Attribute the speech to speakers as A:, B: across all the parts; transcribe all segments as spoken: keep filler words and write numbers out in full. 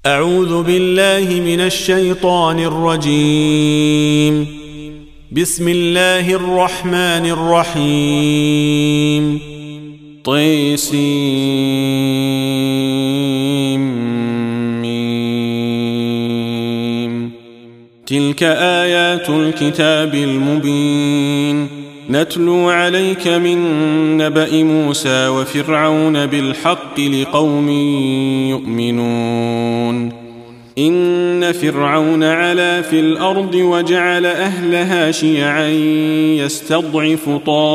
A: أعوذ بالله من الشيطان الرجيم. بسم الله الرحمن الرحيم. طيسيم. تلك آيات الكتاب المبين نتلو عليك من نبأ موسى وفرعون بالحق لقوم يؤمنون. إن فرعون علا في الأرض وجعل أهلها شيعا يستضعف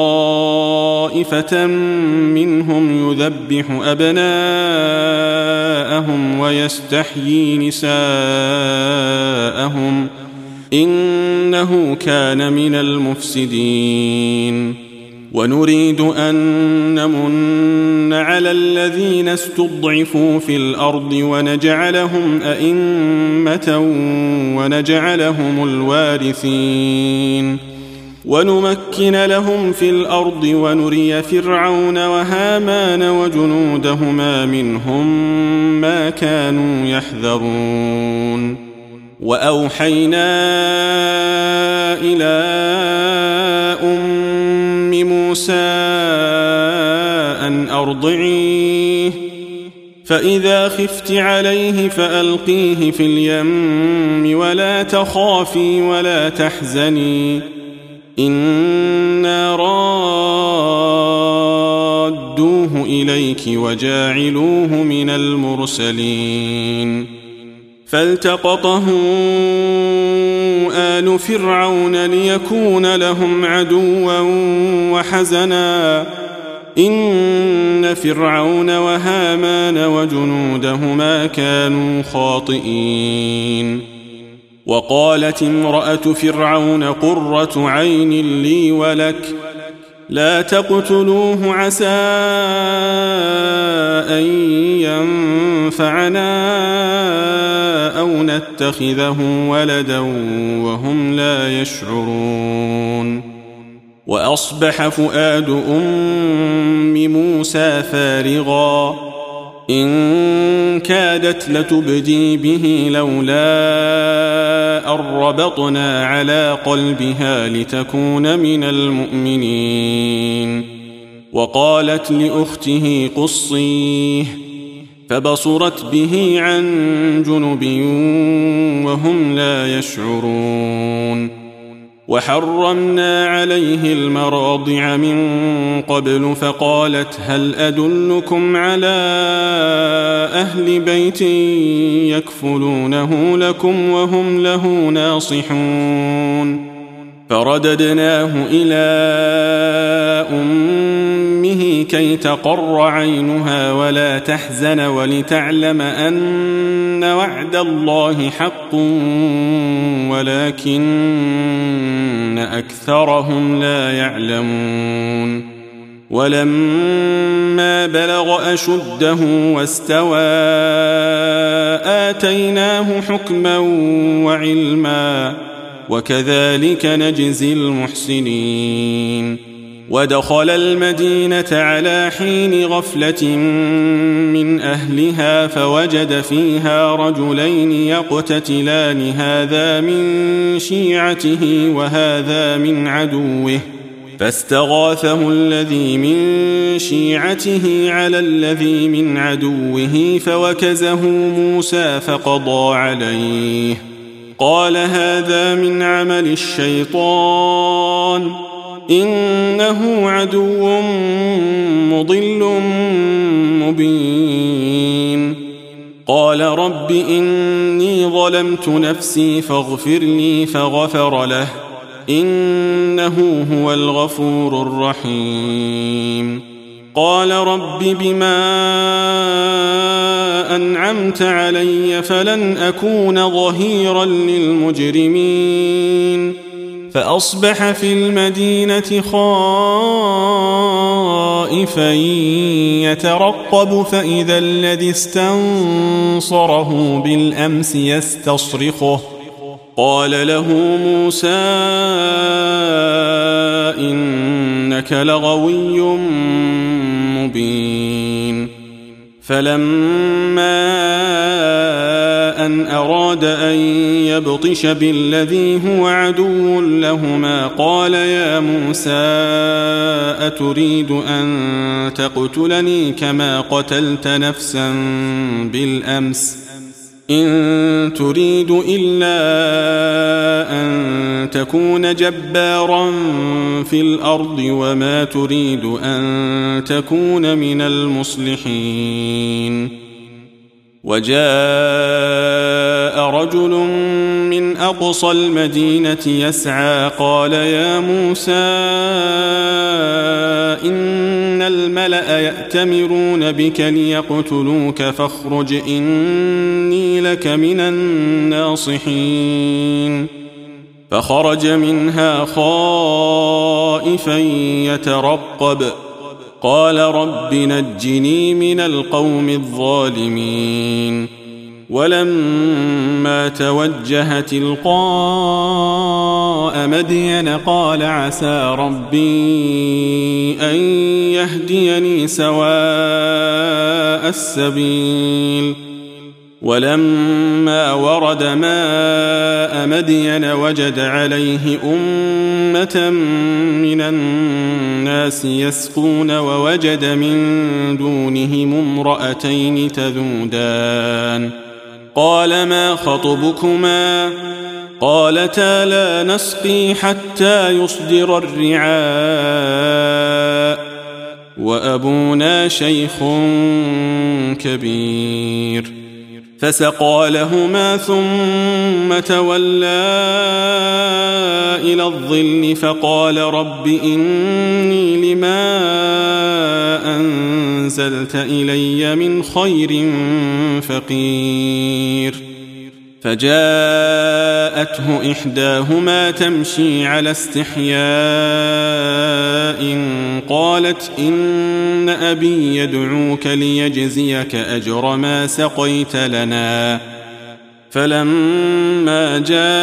A: طائفة منهم يذبح أبناءهم ويستحيي نساءهم إنه كان من المفسدين. ونريد أن نمن على الذين استضعفوا في الأرض ونجعلهم أئمة ونجعلهم الوارثين ونمكن لهم في الأرض ونري فرعون وهامان وجنودهما منهم ما كانوا يحذرون. وأوحينا إلى أم موسى أن أرضعيه فإذا خفت عليه فألقيه في اليم ولا تخافي ولا تحزني إنا رادوه إليك وجاعلوه من المرسلين. فالتقطه آل فرعون ليكون لهم عدوا وحزنا إن فرعون وهامان وجنودهما كانوا خاطئين. وقالت امرأة فرعون قرة عين لي ولك لا تقتلوه عسى أن ينفعنا أو نتخذه ولدا وهم لا يشعرون. وأصبح فؤاد أم موسى فارغا إن كادت لتبدي به لولا أن ربطنا على قلبها لتكون من المؤمنين. وقالت لأخته قصيه فبصرت به عن جنب وهم لا يشعرون. وحرمنا عليه المراضع من قبل فقالت هل أدلكم على أهل بيت يكفلونه لكم وهم له ناصحون. فرددناه إلى أمه كي تقر عينها ولا تحزن ولتعلم أن وعد الله حق ولكن أكثرهم لا يعلمون. ولما بلغ أشده واستوى آتيناه حكما وعلما وكذلك نجزي المحسنين. ودخل المدينة على حين غفلة من أهلها فوجد فيها رجلين يقتتلان هذا من شيعته وهذا من عدوه فاستغاثه الذي من شيعته على الذي من عدوه فوكزه موسى فقضى عليه. قال هذا من عمل الشيطان إنه عدو مضل مبين. قال رب إني ظلمت نفسي فاغفر لي فغفر له إنه هو الغفور الرحيم. قال رب بما أنعمت علي فلن أكون ظهيرا للمجرمين. فأصبح في المدينة خائفا يترقب فإذا الذي استنصره بالأمس يستصرخه. قال له موسى إنك لغوي مبين. فلما أن أراد أن يبطش بالذي هو عدو لهما قال يا موسى أتريد أن تقتلني كما قتلت نفسا بالأمس إن تريد إلا أن تكون جبارا في الأرض وما تريد أن تكون من المصلحين. وجاء رجل من أقصى المدينة يسعى قال يا موسى إن الملأ يأتمرون بك ليقتلوك فاخرج إني لك من الناصحين. فخرج منها خائفا يترقب قال رب نجني من القوم الظالمين. ولما توجه تلقاء مدين قال عسى ربي أن يهديني سواء السبيل. ولما ورد ماء مدين وجد عليه أمة من الناس يسقون ووجد من دونهم امرأتين تذودان قال ما خطبكما قالتا لا نسقي حتى يصدر الرعاء وأبونا شيخ كبير. فسقى لهما ثم تولى إلى الظل فقال رب إني لما أنزلت إلي من خير فقير. فجاءته إحداهما تمشي على استحياء قالت إن أبي يدعوك ليجزيك أجر ما سقيت لنا. فلما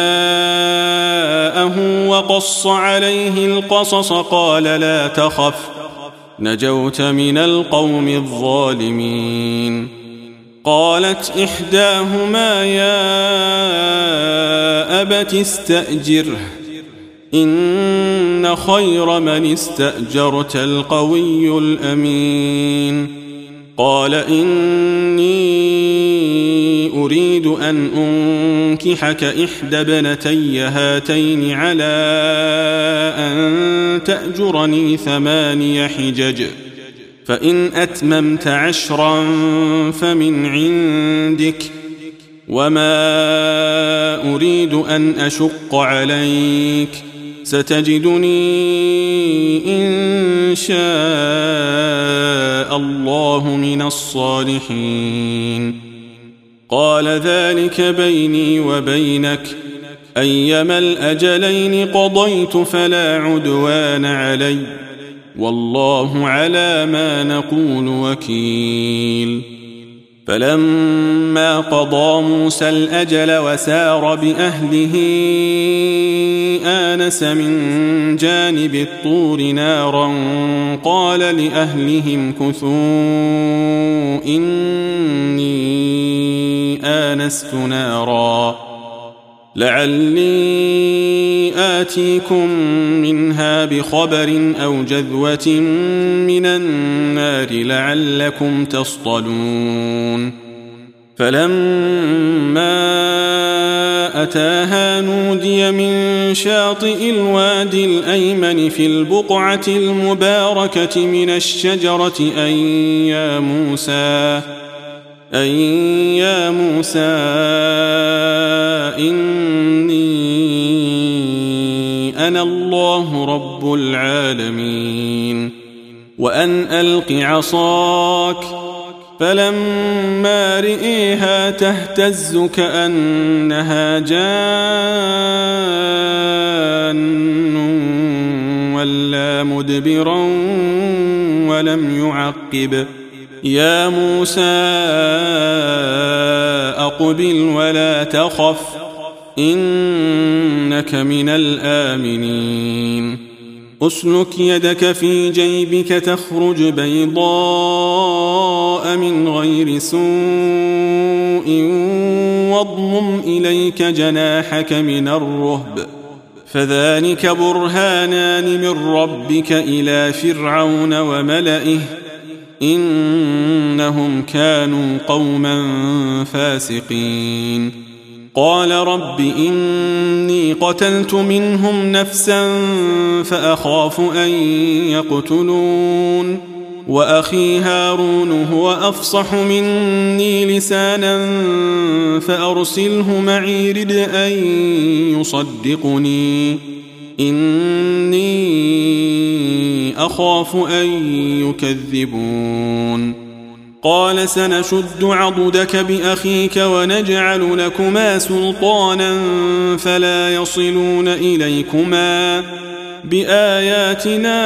A: جاءه وقص عليه القصص قال لا تخف نجوت من القوم الظالمين. قالت إحداهما يا أبت استأجره إن خير من استأجرت القوي الأمين. قال إني أريد أن أنكحك إحدى ابنتي هاتين على أن تأجرني ثماني حجج فإن أتممت عشرا فمن عندك وما أريد أن أشق عليك ستجدني إن شاء الله من الصالحين. قال ذلك بيني وبينك أيما الأجلين قضيت فلا عدوان علي والله على ما نقول وكيل. فلما قضى موسى الأجل وسار بأهله آنس من جانب الطور نارا قال لأهلهم كثوا إني آنست نارا لعلي آتيكم منها بخبر أو جذوة من النار لعلكم تصطلون. فلما أتاها نودي من شاطئ الوادي الأيمن في البقعة المباركة من الشجرة أن يا موسى أن يا موسى إني أنا الله رب العالمين وأن ألق عصاك. فلما رئيها تهتز كأنها جان ولا مدبرا ولم يعقب. يا موسى أقبل ولا تخف إنك من الآمنين. أسلك يدك في جيبك تخرج بيضاء من غير سوء واضمم إليك جناحك من الرهب فذلك برهانان من ربك إلى فرعون وملئه إنهم كانوا قوما فاسقين قال رب إني قتلت منهم نفسا فأخاف أن يقتلون وأخي هارون هو أفصح مني لسانا فأرسله معي رد أن يصدقني إني أخاف أن يكذبون قال سنشد عضدك بأخيك ونجعل لكما سلطانا فلا يصلون إليكما بآياتنا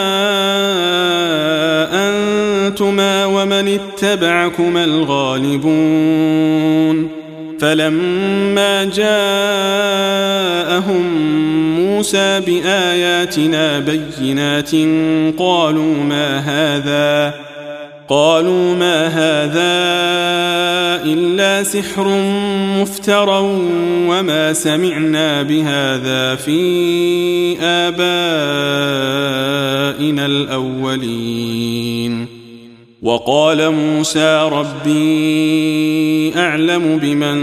A: أنتما ومن اتبعكما الغالبون فلما جاءهم موسى بآياتنا بينات قالوا ما هذا قالوا ما هذا إلا سحر مفترى وما سمعنا بهذا في آبائنا الأولين وقال موسى ربي أعلم بمن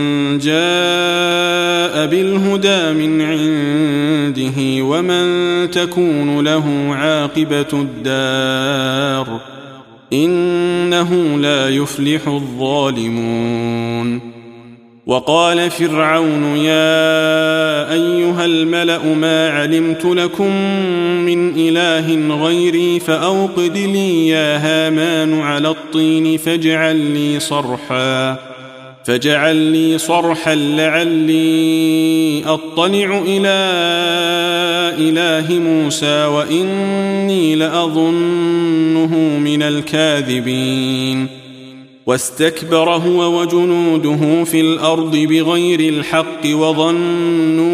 A: جاء بالهدى من عنده ومن تكون له عاقبة الدار إنه لا يفلح الظالمون وقال فرعون يا أيها الملأ ما علمت لكم من إله غيري فأوقد لي يا هامان على الطين فاجعل لي صرحا فاجعل لي صرحا لعلي أطلع إلى إله موسى وإني لأظنه من الكاذبين واستكبر هو وجنوده في الأرض بغير الحق وظنوا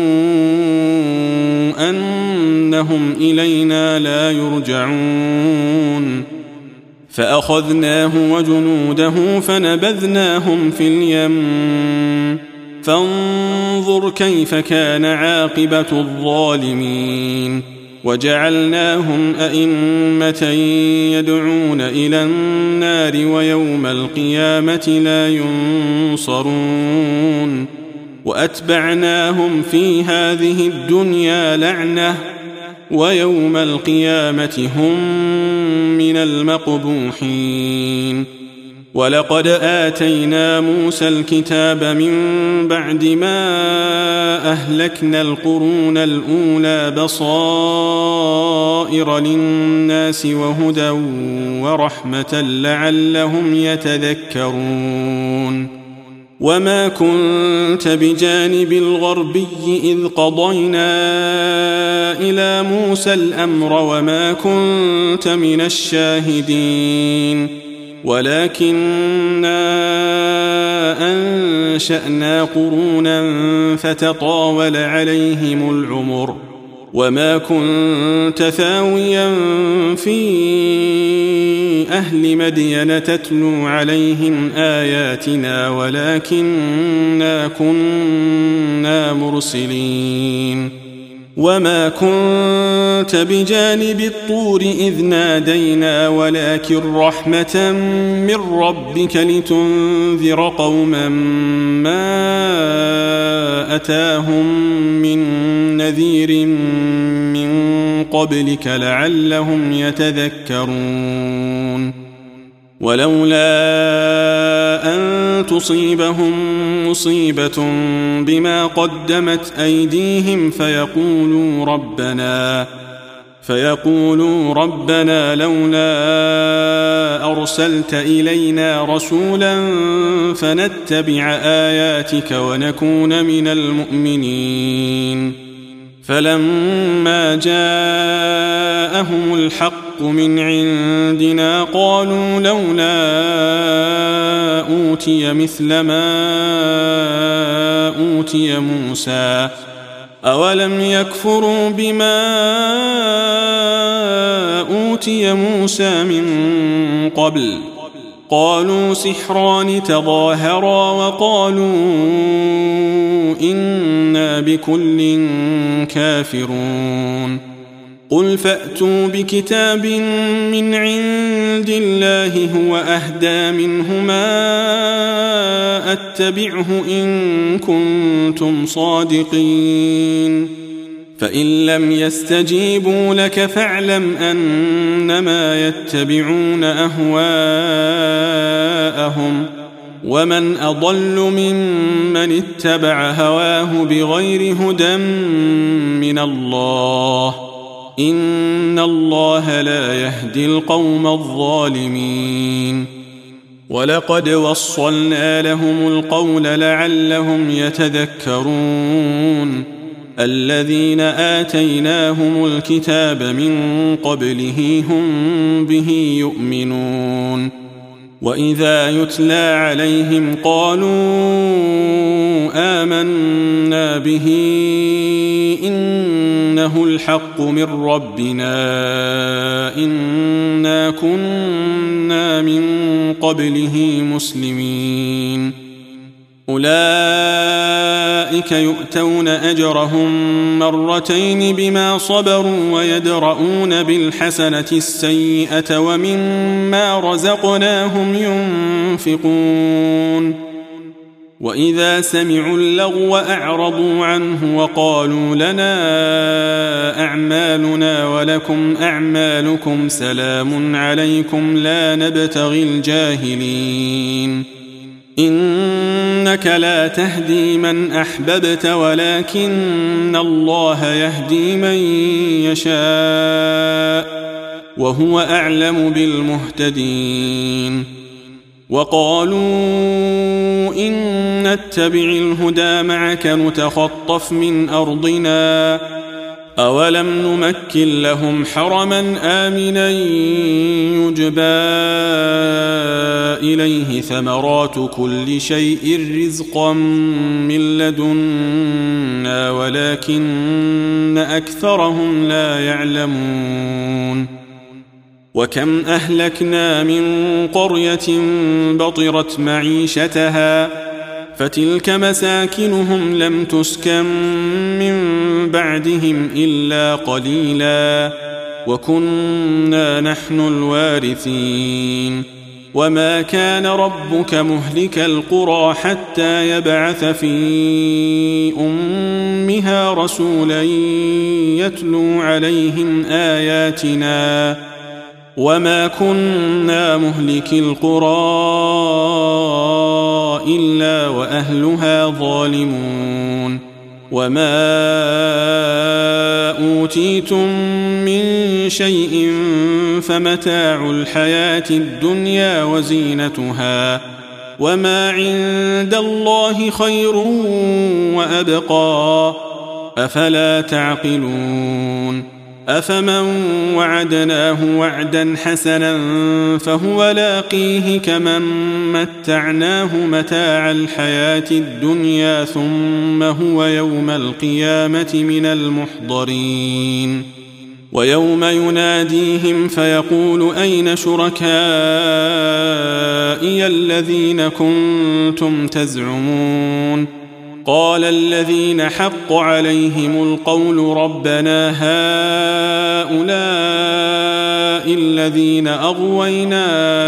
A: أنهم إلينا لا يرجعون فأخذناه وجنوده فنبذناهم في اليم فانظر كيف كان عاقبة الظالمين وجعلناهم أئمة يدعون إلى النار ويوم القيامة لا ينصرون وأتبعناهم في هذه الدنيا لعنة ويوم القيامة هم من المقبوحين ولقد آتينا موسى الكتاب من بعد ما أهلكنا القرون الأولى بصائر للناس وهدى ورحمة لعلهم يتذكرون وما كنت بجانب الغربي إذ قضينا إلى موسى الأمر وما كنت من الشاهدين ولكننا أنشأنا قرونا فتطاول عليهم العمر وما كنت ثاويا في أهل مدين تتلو عليهم آياتنا ولكننا كنا مرسلين وما كنت بجانب الطور إذ نادينا ولكن رحمة من ربك لتنذر قوما ما أتاهم من نذير من قبلك لعلهم يتذكرون ولولا أن تصيبهم مصيبة بما قدمت أيديهم فيقولوا ربنا فيقولوا ربنا لولا أرسلت إلينا رسولا فنتبع آياتك ونكون من المؤمنين فلما جاءهم الحق من عندنا قالوا لولا أوتي مثل ما أوتي موسى أولم يكفروا بما أوتي موسى من قبل قالوا سحران تظاهرا وقالوا إنا بكل كافرون قل فأتوا بكتاب من عند الله هو أهدى منهما أتبعه إن كنتم صادقين فإن لم يستجيبوا لك فاعلم أنما يتبعون أهواءهم ومن أضل ممن اتبع هواه بغير هدى من الله إن الله لا يهدي القوم الظالمين ولقد وصلنا لهم القول لعلهم يتذكرون الذين آتيناهم الكتاب من قبله هم به يؤمنون وإذا يتلى عليهم قالوا آمنا به إنه الحق من ربنا إنا كنا من قبله مسلمين أولئك يؤتون أجرهم مرتين بما صبروا ويدرؤون بالحسنة السيئة ومما رزقناهم ينفقون وإذا سمعوا اللغو أعرضوا عنه وقالوا لنا أعمالنا ولكم أعمالكم سلام عليكم لا نبتغي الجاهلين إنك لا تهدي من أحببت ولكن الله يهدي من يشاء وهو أعلم بالمهتدين وقالوا إن نتبع الهدى معك نتخطف من أرضنا أولم نمكن لهم حرما آمنا يجبى إليه ثمرات كل شيء رزقا من لدنا ولكن أكثرهم لا يعلمون وكم أهلكنا من قرية بطرت معيشتها فتلك مساكنهم لم تسكن من بعدهم إلا قليلا وكنا نحن الوارثين وما كان ربك مهلك القرى حتى يبعث في أمها رسولا يتلو عليهم آياتنا وما كنا مهلك القرى إلا وأهلها ظالمون وما أوتيتم من شيء فمتاع الحياة الدنيا وزينتها وما عند الله خير وأبقى أفلا تعقلون أفمن وعدناه وعدا حسنا فهو لاقيه كمن متعناه متاع الحياة الدنيا ثم هو يوم القيامة من المحضرين ويوم يناديهم فيقول أين شركائي الذين كنتم تزعمون قال الذين حق عليهم القول ربنا هؤلاء الذين أغوينا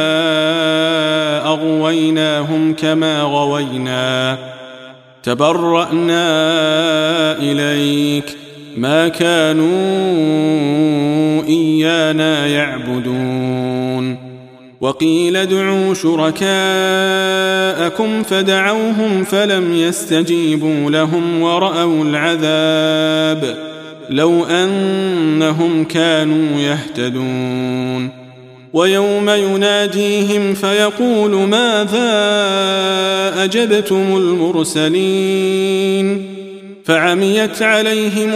A: أغويناهم كما غوينا تبرأنا إليك ما كانوا إيانا يعبدون وقيل ادعوا شركاءكم فدعوهم فلم يستجيبوا لهم ورأوا العذاب لو أنهم كانوا يهتدون ويوم يناديهم فيقول ماذا أجبتم المرسلين فعميت عليهم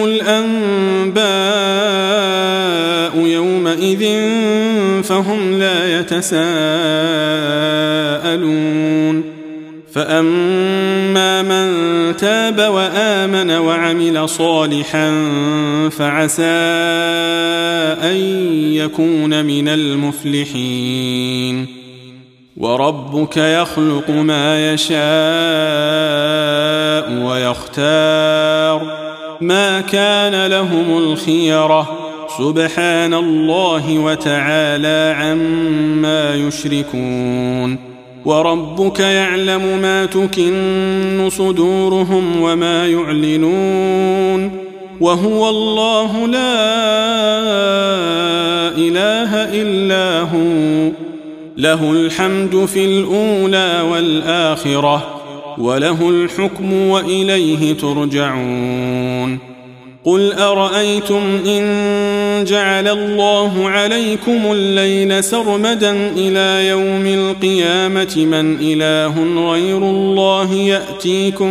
A: الأنباء يومئذ فهم لا يتساءلون فأما من تاب وآمن وعمل صالحا فعسى أن يكون من المفلحين. وربك يخلق ما يشاء ويختار ما كان لهم الخيرة سبحان الله وتعالى عما يشركون. وربك يعلم ما تكن صدورهم وما يعلنون وهو الله لا إله إلا هو له الحمد في الأولى والآخرة وله الحكم وإليه ترجعون. قل أرأيتم إن جعل الله عليكم الليل سرمدا إلى يوم القيامة من إله غير الله يأتيكم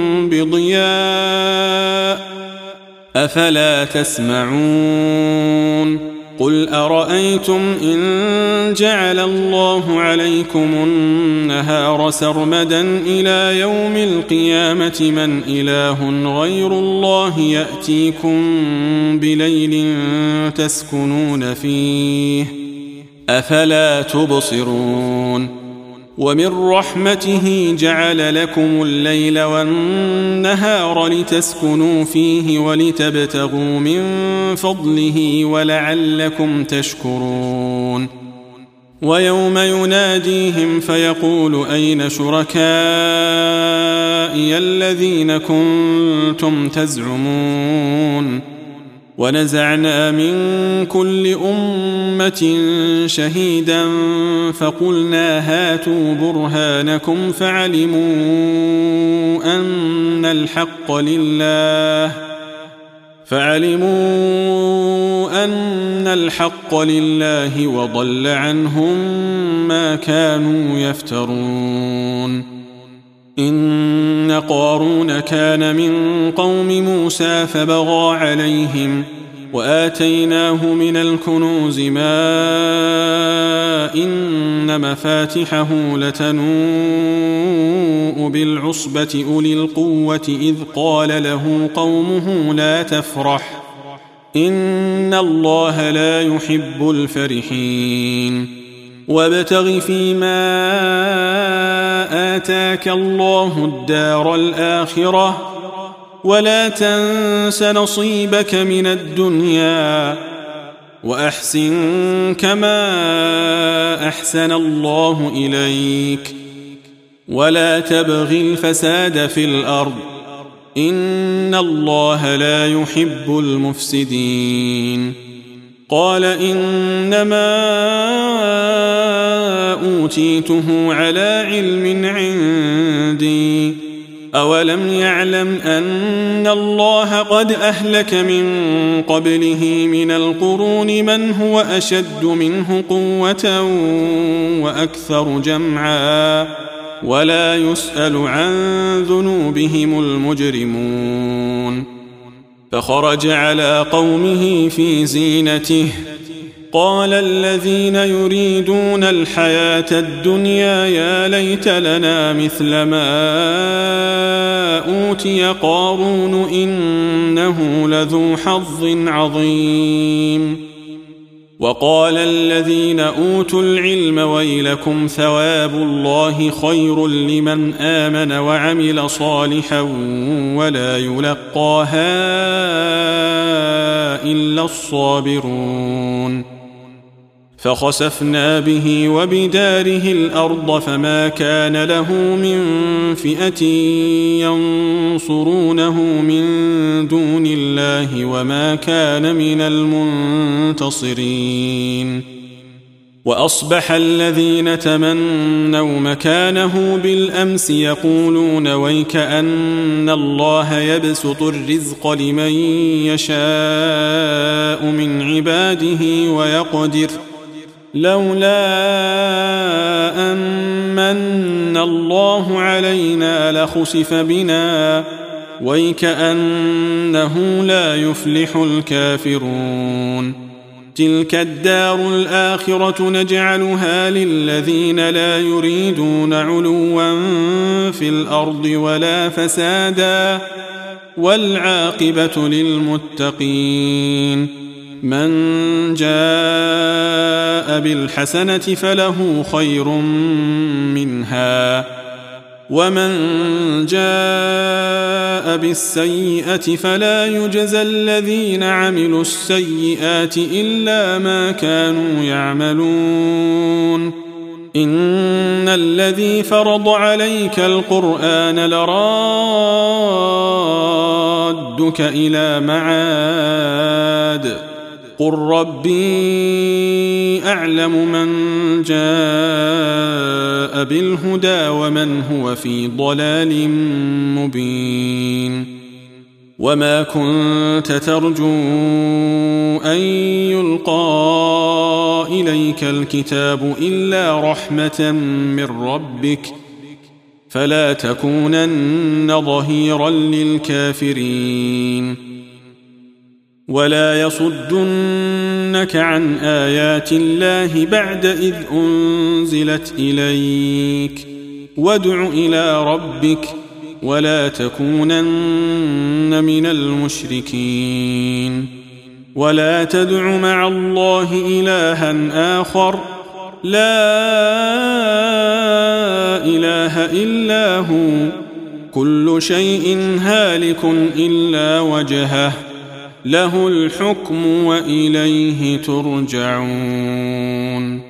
A: بضياء أفلا تسمعون. قل أرأيتم إن جعل الله عليكم النهار سرمدا إلى يوم القيامة من إله غير الله يأتيكم بليل تسكنون فيه أفلا تبصرون. ومن رحمته جعل لكم الليل والنهار لتسكنوا فيه ولتبتغوا من فضله ولعلكم تشكرون. ويوم يناديهم فيقول أين شركائي الذين كنتم تزعمون. ونزعنا من كل أمة شهيدا فقلنا هاتوا برهانكم فعلموا أن الحق لله فعلموا أن الحق لله وضل عنهم ما كانوا يفترون. إن قارون كان من قوم موسى فبغى عليهم وآتيناه من الكنوز ما إن مفاتحه لتنوء بالعصبة أولي القوة إذ قال له قومه لا تفرح إن الله لا يحب الفرحين. وابتغ فيما آتاك الله الدار الآخرة ولا تنس نصيبك من الدنيا وأحسن كما أحسن الله إليك ولا تبغ الفساد في الأرض إن الله لا يحب المفسدين. قال إنما أوتيته على علم عندي أولم يعلم أن الله قد أهلك من قبله من القرون من هو أشد منه قوة وأكثر جمعا ولا يسأل عن ذنوبهم المجرمون. فخرج على قومه في زينته قال الذين يريدون الحياة الدنيا يا ليت لنا مثل ما أوتي قارون إنه لذو حظ عظيم. وقال الذين أوتوا العلم ويلكم ثواب الله خير لمن آمن وعمل صالحا ولا يلقاها إلا الصابرون. فخسفنا به وبداره الأرض فما كان له من فئة ينصرونه من دون الله وما كان من المنتصرين. وأصبح الذين تمنوا مكانه بالأمس يقولون ويكأن الله يبسط الرزق لمن يشاء من عباده ويقدر لولا أمن الله علينا لخسف بنا ويكأنه لا يفلح الكافرون. تلك الدار الآخرة نجعلها للذين لا يريدون علوا في الأرض ولا فسادا والعاقبة للمتقين من جاء بالحسنة فله خير منها ومن جاء بالسيئة فلا يجزى الذين عملوا السيئات إلا ما كانوا يعملون إن الذي فرض عليك القرآن لرادك إلى معاد قل ربي أعلم من جاء بالهدى ومن هو في ضلال مبين وما كنت ترجو أن يلقى إليك الكتاب إلا رحمة من ربك فلا تكونن ظهيرا للكافرين ولا يصدنك عن آيات الله بعد إذ أنزلت إليك وادع إلى ربك ولا تكونن من المشركين ولا تدع مع الله إلها آخر لا إله إلا هو كل شيء هالك إلا وجهه له الحكم وإليه ترجعون